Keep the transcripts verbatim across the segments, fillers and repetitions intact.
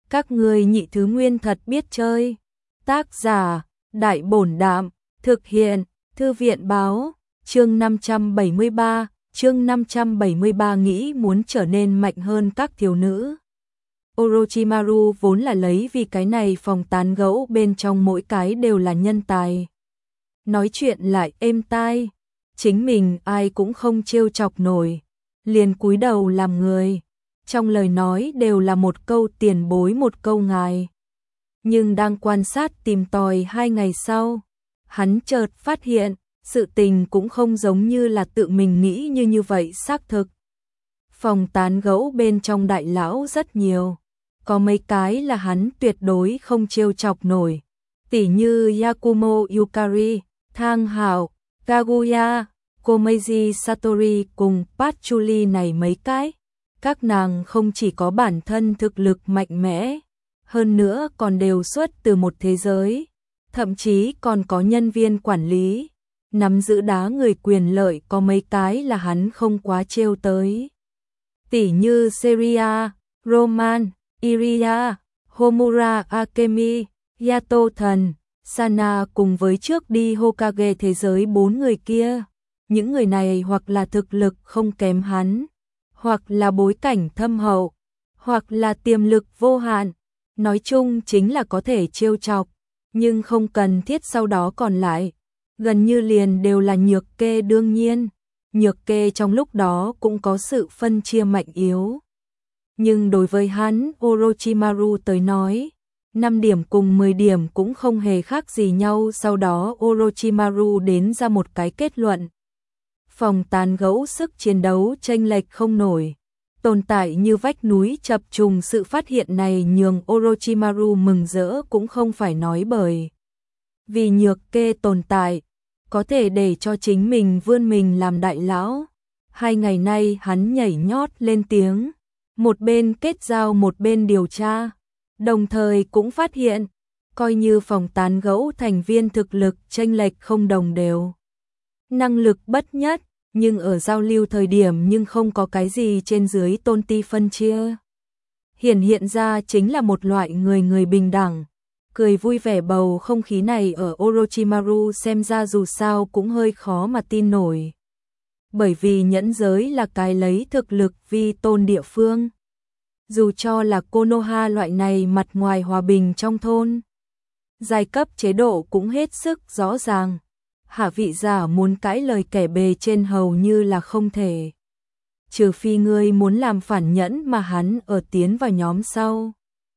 Các ngươi nhị thứ nguyên thật biết chơi. Tác giả, Đại Bổn Đạm, thực hiện, Thư viện Báo, chương năm trăm bảy mươi ba, chương năm trăm bảy mươi ba nghĩ muốn trở nên mạnh hơn các thiếu nữ. Orochimaru vốn là lấy vì cái này phòng tán gẫu bên trong mỗi cái đều là nhân tài. Nói chuyện lại êm tai, chính mình ai cũng không trêu chọc nổi, liền cúi đầu làm người. Trong lời nói đều là một câu tiền bối một câu ngài. Nhưng đang quan sát tìm tòi hai ngày sau, hắn chợt phát hiện, sự tình cũng không giống như là tự mình nghĩ như như vậy xác thực. Phòng tán gẫu bên trong đại lão rất nhiều, có mấy cái là hắn tuyệt đối không trêu chọc nổi, tỉ như Yakumo Yukari, Thang Hạo, Kaguya, Komeiji Satori cùng Patchouli này mấy cái. Các nàng không chỉ có bản thân thực lực mạnh mẽ, hơn nữa còn đều xuất từ một thế giới, thậm chí còn có nhân viên quản lý, nắm giữ đá người quyền lợi có mấy cái là hắn không quá trêu tới. Tỉ như Seria, Roman, Iria, Homura Akemi, Yato Thần, Sana cùng với trước đi Hokage thế giới bốn người kia. Những người này hoặc là thực lực không kém hắn, hoặc là bối cảnh thâm hậu, hoặc là tiềm lực vô hạn, nói chung chính là có thể trêu chọc, nhưng không cần thiết sau đó còn lại, gần như liền đều là nhược kê. Đương nhiên, nhược kê trong lúc đó cũng có sự phân chia mạnh yếu. Nhưng đối với hắn, Orochimaru tới nói, năm điểm cùng mười điểm cũng không hề khác gì nhau. Sau đó Orochimaru đến ra một cái kết luận. Phòng tán gẫu sức chiến đấu chênh lệch không nổi, tồn tại như vách núi chập trùng. Sự phát hiện này nhường Orochimaru mừng rỡ cũng không phải nói bởi vì nhược kê tồn tại, có thể để cho chính mình vươn mình làm đại lão. Hai ngày nay hắn nhảy nhót lên tiếng, một bên kết giao một bên điều tra, đồng thời cũng phát hiện, coi như phòng tán gẫu thành viên thực lực chênh lệch không đồng đều, năng lực bất nhất, nhưng ở giao lưu thời điểm nhưng không có cái gì trên dưới tôn ti phân chia. Hiển hiện ra chính là một loại người người bình đẳng, cười vui vẻ. Bầu không khí này ở Orochimaru xem ra dù sao cũng hơi khó mà tin nổi. Bởi vì nhẫn giới là cái lấy thực lực vi tôn địa phương. Dù cho là Konoha loại này mặt ngoài hòa bình trong thôn, giai cấp chế độ cũng hết sức rõ ràng. Hạ vị giả muốn cãi lời kẻ bề trên hầu như là không thể. Trừ phi ngươi muốn làm phản nhẫn mà hắn ở tiến vào nhóm sau.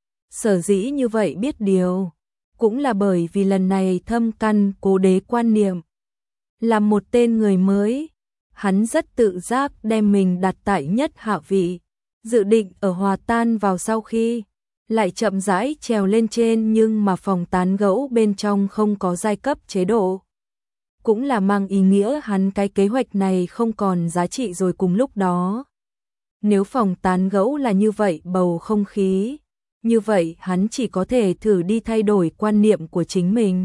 Sở dĩ như vậy biết điều, cũng là bởi vì lần này thâm căn cố đế quan niệm. Làm một tên người mới, hắn rất tự giác đem mình đặt tại nhất hạ vị, dự định ở hòa tan vào sau khi, lại chậm rãi trèo lên trên. Nhưng mà phòng tán gẫu bên trong không có giai cấp chế độ, cũng là mang ý nghĩa hắn cái kế hoạch này không còn giá trị rồi. Cùng lúc đó, nếu phòng tán gẫu là như vậy bầu không khí, như vậy hắn chỉ có thể thử đi thay đổi quan niệm của chính mình,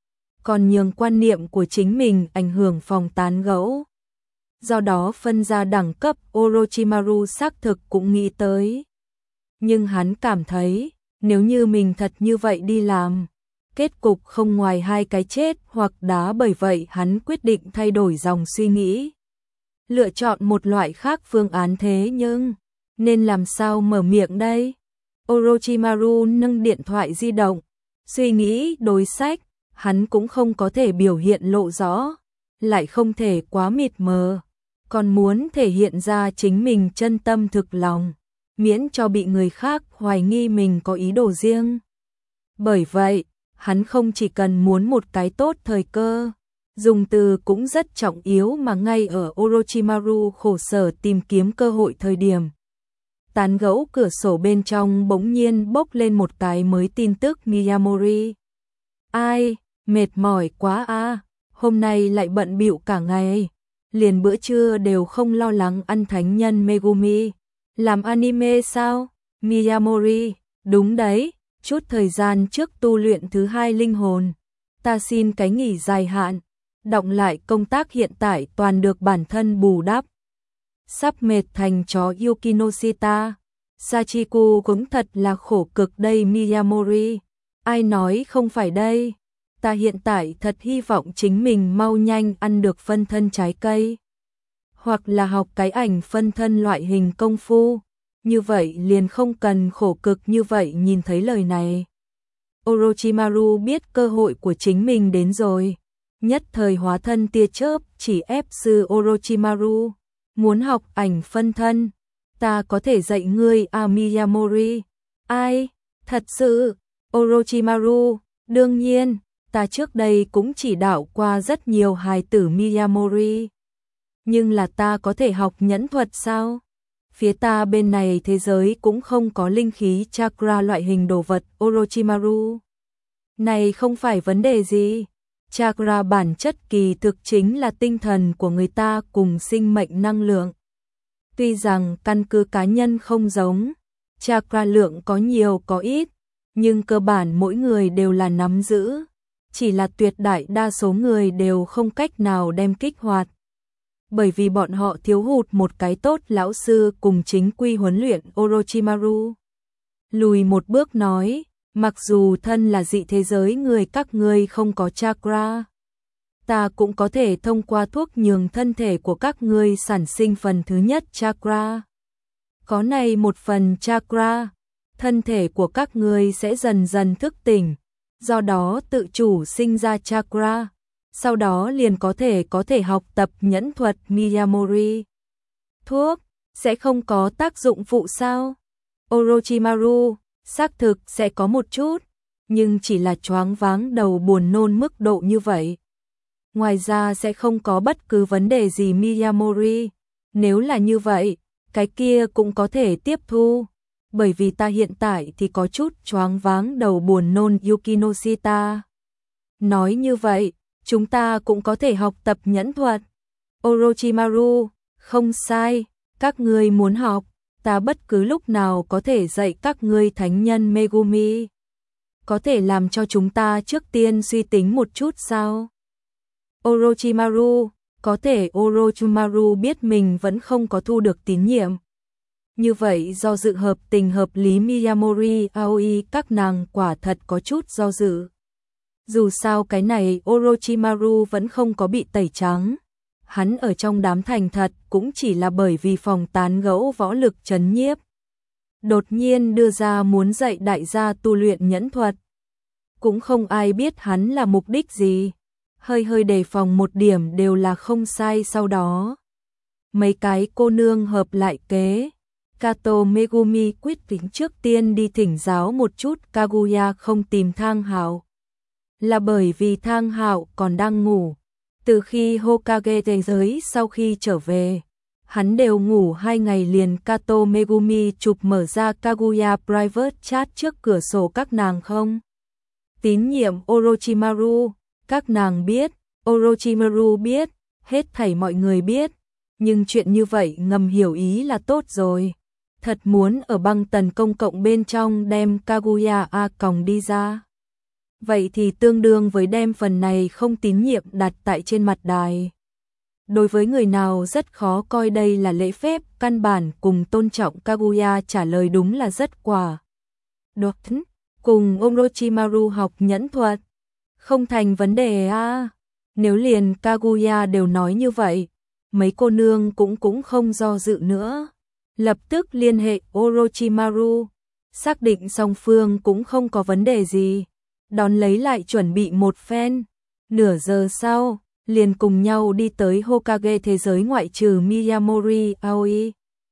còn nhường quan niệm của chính mình ảnh hưởng phòng tán gẫu. Do đó phân ra đẳng cấp Orochimaru xác thực cũng nghĩ tới. Nhưng hắn cảm thấy, nếu như mình thật như vậy đi làm, kết cục không ngoài hai cái chết hoặc đá. Bởi vậy hắn quyết định thay đổi dòng suy nghĩ, lựa chọn một loại khác phương án. Thế nhưng, nên làm sao mở miệng đây? Orochimaru nâng điện thoại di động, suy nghĩ đối sách, hắn cũng không có thể biểu hiện lộ rõ, lại không thể quá mịt mờ, còn muốn thể hiện ra chính mình chân tâm thực lòng, miễn cho bị người khác hoài nghi mình có ý đồ riêng. Bởi vậy, hắn không chỉ cần muốn một cái tốt thời cơ, dùng từ cũng rất trọng yếu. Mà ngay ở Orochimaru khổ sở tìm kiếm cơ hội thời điểm, tán gẫu cửa sổ bên trong bỗng nhiên bốc lên một cái mới tin tức. Miyamori, ai, mệt mỏi quá a, hôm nay lại bận bịu cả ngày, liền bữa trưa đều không lo lắng ăn thánh nhân Megumi. Làm anime sao? Miyamori, đúng đấy, chút thời gian trước tu luyện thứ hai linh hồn, ta xin cái nghỉ dài hạn, đọng lại công tác hiện tại toàn được bản thân bù đắp. Sắp mệt thành chó Yukinoshita, Sachiko cũng thật là khổ cực đây Miyamori. Ai nói không phải đây? Ta hiện tại thật hy vọng chính mình mau nhanh ăn được phân thân trái cây. Hoặc là học cái ảnh phân thân loại hình công phu. Như vậy liền không cần khổ cực như vậy. Nhìn thấy lời này, Orochimaru biết cơ hội của chính mình đến rồi. Nhất thời hóa thân tia chớp chỉ ép sư Orochimaru. Muốn học ảnh phân thân, ta có thể dạy ngươi à Miyamori. Ai? Thật sự? Orochimaru, đương nhiên, ta trước đây cũng chỉ đạo qua rất nhiều hài tử Miyamori. Nhưng là ta có thể học nhẫn thuật sao? Phía ta bên này thế giới cũng không có linh khí chakra loại hình đồ vật Orochimaru. Này không phải vấn đề gì. Chakra bản chất kỳ thực chính là tinh thần của người ta cùng sinh mệnh năng lượng. Tuy rằng căn cứ cá nhân không giống, chakra lượng có nhiều có ít, nhưng cơ bản mỗi người đều là nắm giữ. Chỉ là tuyệt đại đa số người đều không cách nào đem kích hoạt. Bởi vì bọn họ thiếu hụt một cái tốt lão sư cùng chính quy huấn luyện Orochimaru. Lùi một bước nói, mặc dù thân là dị thế giới người các ngươi không có chakra, ta cũng có thể thông qua thuốc nhường thân thể của các ngươi sản sinh phần thứ nhất chakra. Có này một phần chakra, thân thể của các ngươi sẽ dần dần thức tỉnh, do đó tự chủ sinh ra chakra. Sau đó liền có thể có thể học tập nhẫn thuật Miyamori. Thuốc sẽ không có tác dụng phụ sao? Orochimaru, xác thực sẽ có một chút, nhưng chỉ là choáng váng đầu buồn nôn mức độ như vậy. Ngoài ra sẽ không có bất cứ vấn đề gì Miyamori. Nếu là như vậy, cái kia cũng có thể tiếp thu. Bởi vì ta hiện tại thì có chút choáng váng đầu buồn nôn Yukinoshita. Nói như vậy, chúng ta cũng có thể học tập nhẫn thuật. Orochimaru, không sai, các ngươi muốn học, ta bất cứ lúc nào có thể dạy các ngươi thánh nhân Megumi. Có thể làm cho chúng ta trước tiên suy tính một chút sao? Orochimaru, có thể Orochimaru biết mình vẫn không có thu được tín nhiệm. Như vậy do dự hợp tình hợp lý Miyamori Aoi các nàng quả thật có chút do dự. Dù sao cái này Orochimaru vẫn không có bị tẩy trắng. Hắn ở trong đám thành thật cũng chỉ là bởi vì phòng tán gẫu võ lực trấn nhiếp. Đột nhiên đưa ra muốn dạy đại gia tu luyện nhẫn thuật. Cũng không ai biết hắn là mục đích gì. Hơi hơi đề phòng một điểm đều là không sai. Sau đó mấy cái cô nương hợp lại kế. Kato Megumi quyết định trước tiên đi thỉnh giáo một chút Kaguya không tìm Thang Hạo. Là bởi vì Thang Hạo còn đang ngủ. Từ khi Hokage thế giới sau khi trở về, hắn đều ngủ hai ngày liền. Kato Megumi chụp mở ra Kaguya private chat trước cửa sổ các nàng không tín nhiệm Orochimaru. Các nàng biết, Orochimaru biết, hết thảy mọi người biết. Nhưng chuyện như vậy ngầm hiểu ý là tốt rồi. Thật muốn ở băng tần công cộng bên trong đem Kaguya A còng đi ra. Vậy thì tương đương với đem phần này không tín nhiệm đặt tại trên mặt đài. Đối với người nào rất khó coi đây là lễ phép, căn bản cùng tôn trọng Kaguya trả lời đúng là rất quả. Đột cùng Orochimaru học nhẫn thuật. Không thành vấn đề à. Nếu liền Kaguya đều nói như vậy, mấy cô nương cũng cũng không do dự nữa. Lập tức liên hệ Orochimaru. Xác định song phương cũng không có vấn đề gì. Đón lấy lại chuẩn bị một phen. Nửa giờ sau, liền cùng nhau đi tới Hokage thế giới ngoại trừ Miyamori Aoi,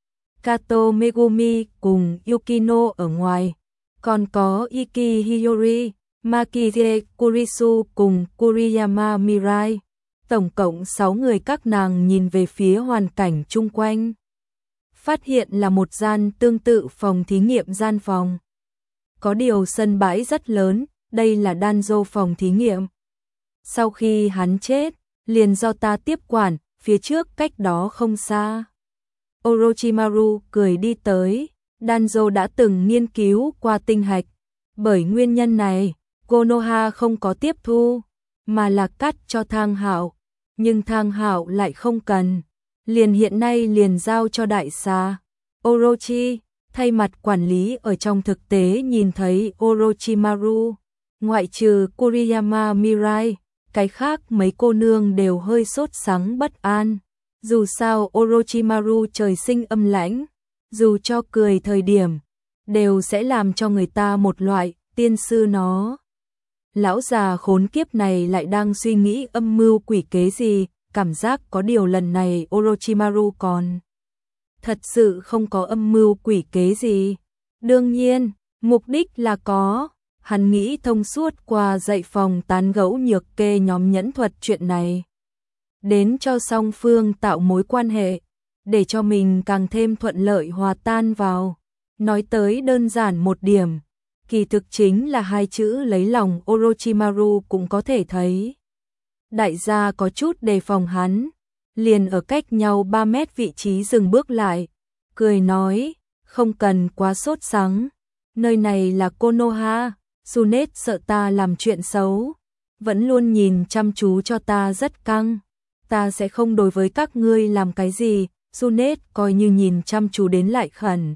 Kato Megumi cùng Yukino ở ngoài. Còn có Iki Hiyori, Makise Kurisu cùng Kuriyama Mirai. Tổng cộng sáu người. Các nàng nhìn về phía hoàn cảnh chung quanh. Phát hiện là một gian tương tự phòng thí nghiệm gian phòng. Có điều sân bãi rất lớn, đây là Danzo phòng thí nghiệm. Sau khi hắn chết, liền do ta tiếp quản, phía trước cách đó không xa. Orochimaru cười đi tới, Danzo đã từng nghiên cứu qua tinh hạch. Bởi nguyên nhân này, Konoha không có tiếp thu, mà là cắt cho Thang Hạo. Nhưng Thang Hạo lại không cần. Liền hiện nay liền giao cho đại xà. Orochi, Thay mặt quản lý ở trong thực tế nhìn thấy Orochimaru, ngoại trừ Kuriyama Mirai, cái khác mấy cô nương đều hơi sốt sắng bất an. Dù sao Orochimaru trời sinh âm lãnh, dù cho cười thời điểm, đều sẽ làm cho người ta một loại tiên sư nó. Lão già khốn kiếp này lại đang suy nghĩ âm mưu quỷ kế gì, cảm giác có điều lần này Orochimaru còn thật sự không có âm mưu quỷ kế gì. Đương nhiên, mục đích là có, hắn nghĩ thông suốt qua dạy phòng tán gẫu nhược kê nhóm nhẫn thuật chuyện này. Đến cho song phương tạo mối quan hệ, để cho mình càng thêm thuận lợi hòa tan vào. Nói tới đơn giản một điểm, kỳ thực chính là hai chữ lấy lòng Orochimaru cũng có thể thấy. Đại gia có chút đề phòng hắn, liền ở cách nhau ba mét vị trí dừng bước lại, cười nói, không cần quá sốt sắng, nơi này là Konoha, Tsunade sợ ta làm chuyện xấu, vẫn luôn nhìn chăm chú cho ta rất căng, ta sẽ không đối với các ngươi làm cái gì, Tsunade coi như nhìn chăm chú đến lại khẩn.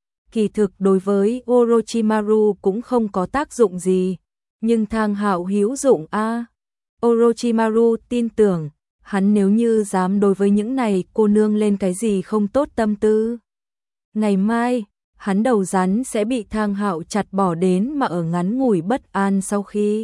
Kỳ thực đối với Orochimaru cũng không có tác dụng gì, nhưng Thang Hạo hữu dụng a. Orochimaru tin tưởng, hắn nếu như dám đối với những này cô nương lên cái gì không tốt tâm tư. Ngày mai, hắn đầu rắn sẽ bị Thang Hạo chặt bỏ đến mà ở ngắn ngủi bất an sau khi.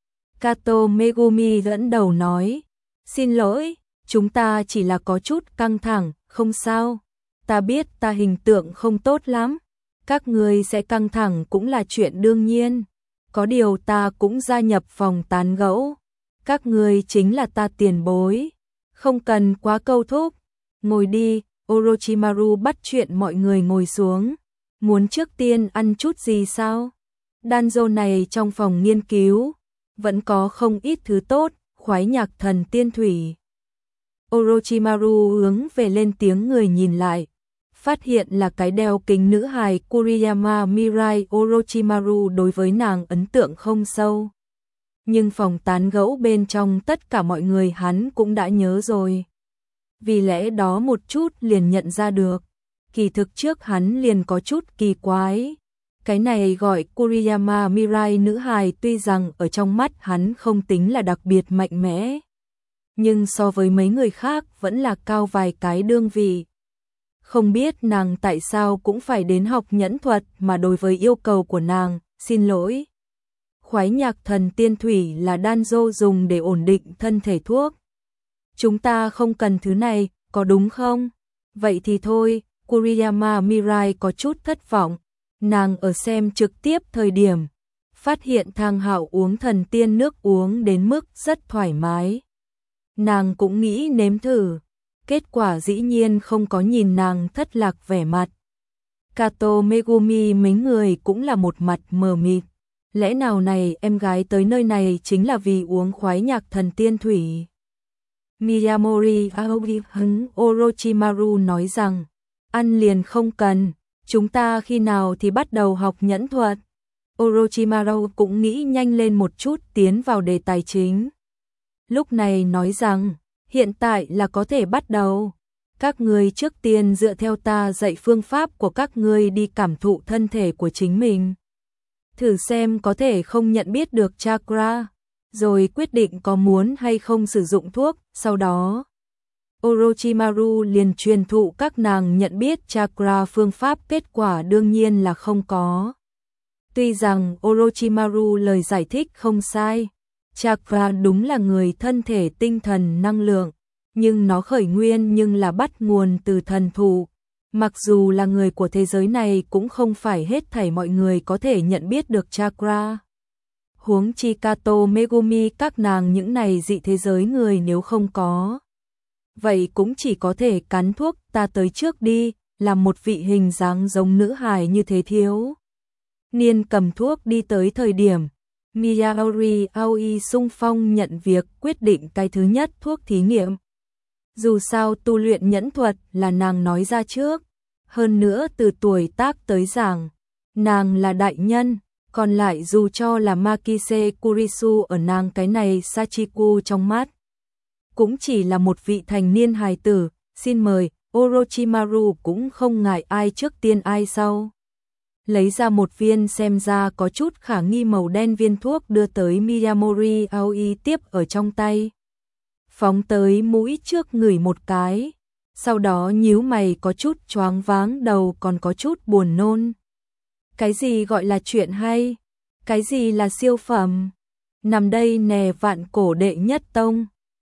Kato Megumi dẫn đầu nói, xin lỗi, chúng ta chỉ là có chút căng thẳng, không sao, ta biết ta hình tượng không tốt lắm, các người sẽ căng thẳng cũng là chuyện đương nhiên, có điều ta cũng gia nhập phòng tán gẫu, các người chính là ta tiền bối, không cần quá câu thúc, ngồi đi. Orochimaru bắt chuyện mọi người ngồi xuống, muốn trước tiên ăn chút gì sao? Danzo này trong phòng nghiên cứu, vẫn có không ít thứ tốt, khoái nhạc thần tiên thủy. Orochimaru hướng về lên tiếng người nhìn lại, phát hiện là cái đeo kính nữ hài Kuriyama Mirai. Orochimaru đối với nàng ấn tượng không sâu. Nhưng phòng tán gẫu bên trong tất cả mọi người hắn cũng đã nhớ rồi. Vì lẽ đó một chút liền nhận ra được, kỳ thực trước hắn liền có chút kỳ quái. Cái này gọi Kuriyama Mirai nữ hài tuy rằng ở trong mắt hắn không tính là đặc biệt mạnh mẽ, nhưng so với mấy người khác vẫn là cao vài cái đương vị. Không biết nàng tại sao cũng phải đến học nhẫn thuật mà đối với yêu cầu của nàng, xin lỗi. Khoái nhạc thần tiên thủy là Danzo dùng để ổn định thân thể thuốc. Chúng ta không cần thứ này, có đúng không? Vậy thì thôi, Kuriyama Mirai có chút thất vọng. Nàng ở xem trực tiếp thời điểm, phát hiện Thang Hạo uống thần tiên nước uống đến mức rất thoải mái. Nàng cũng nghĩ nếm thử, kết quả dĩ nhiên không có nhìn nàng thất lạc vẻ mặt. Kato Megumi mấy người cũng là một mặt mờ mịt. Lẽ nào này em gái tới nơi này chính là vì uống khoái nhạc thần tiên thủy? Miyamori Aogi hứng Orochimaru nói rằng, ăn liền không cần, chúng ta khi nào thì bắt đầu học nhẫn thuật. Orochimaru cũng nghĩ nhanh lên một chút tiến vào đề tài chính. Lúc này nói rằng, hiện tại là có thể bắt đầu. Các ngươi trước tiên dựa theo ta dạy phương pháp của các ngươi đi cảm thụ thân thể của chính mình. Thử xem có thể không nhận biết được chakra, rồi quyết định có muốn hay không sử dụng thuốc. Sau đó, Orochimaru liền truyền thụ các nàng nhận biết chakra phương pháp, kết quả đương nhiên là không có. Tuy rằng Orochimaru lời giải thích không sai, chakra đúng là người thân thể tinh thần năng lượng, nhưng nó khởi nguyên nhưng là bắt nguồn từ thần thụ. Mặc dù là người của thế giới này cũng không phải hết thảy mọi người có thể nhận biết được chakra. Huống chi Kato Megumi các nàng những này dị thế giới người nếu không có, vậy cũng chỉ có thể cắn thuốc. Ta tới trước đi, làm một vị hình dáng giống nữ hài như thế thiếu niên cầm thuốc đi tới thời điểm, Miyamori Aoi xung phong nhận việc quyết định cái thứ nhất thuốc thí nghiệm. Dù sao tu luyện nhẫn thuật là nàng nói ra trước, hơn nữa từ tuổi tác tới giảng, nàng là đại nhân, còn lại dù cho là Makise Kurisu ở nàng cái này Sachiku trong mắt, cũng chỉ là một vị thành niên hài tử. Xin mời, Orochimaru cũng không ngại ai trước tiên ai sau. Lấy ra một viên xem ra có chút khả nghi màu đen viên thuốc đưa tới Miyamori Aoi tiếp ở trong tay. Phóng tới mũi trước ngửi một cái, sau đó nhíu mày có chút choáng váng đầu còn có chút buồn nôn. Cái gì gọi là chuyện hay? Cái gì là siêu phẩm? Nằm đây nè vạn cổ đệ nhất tông.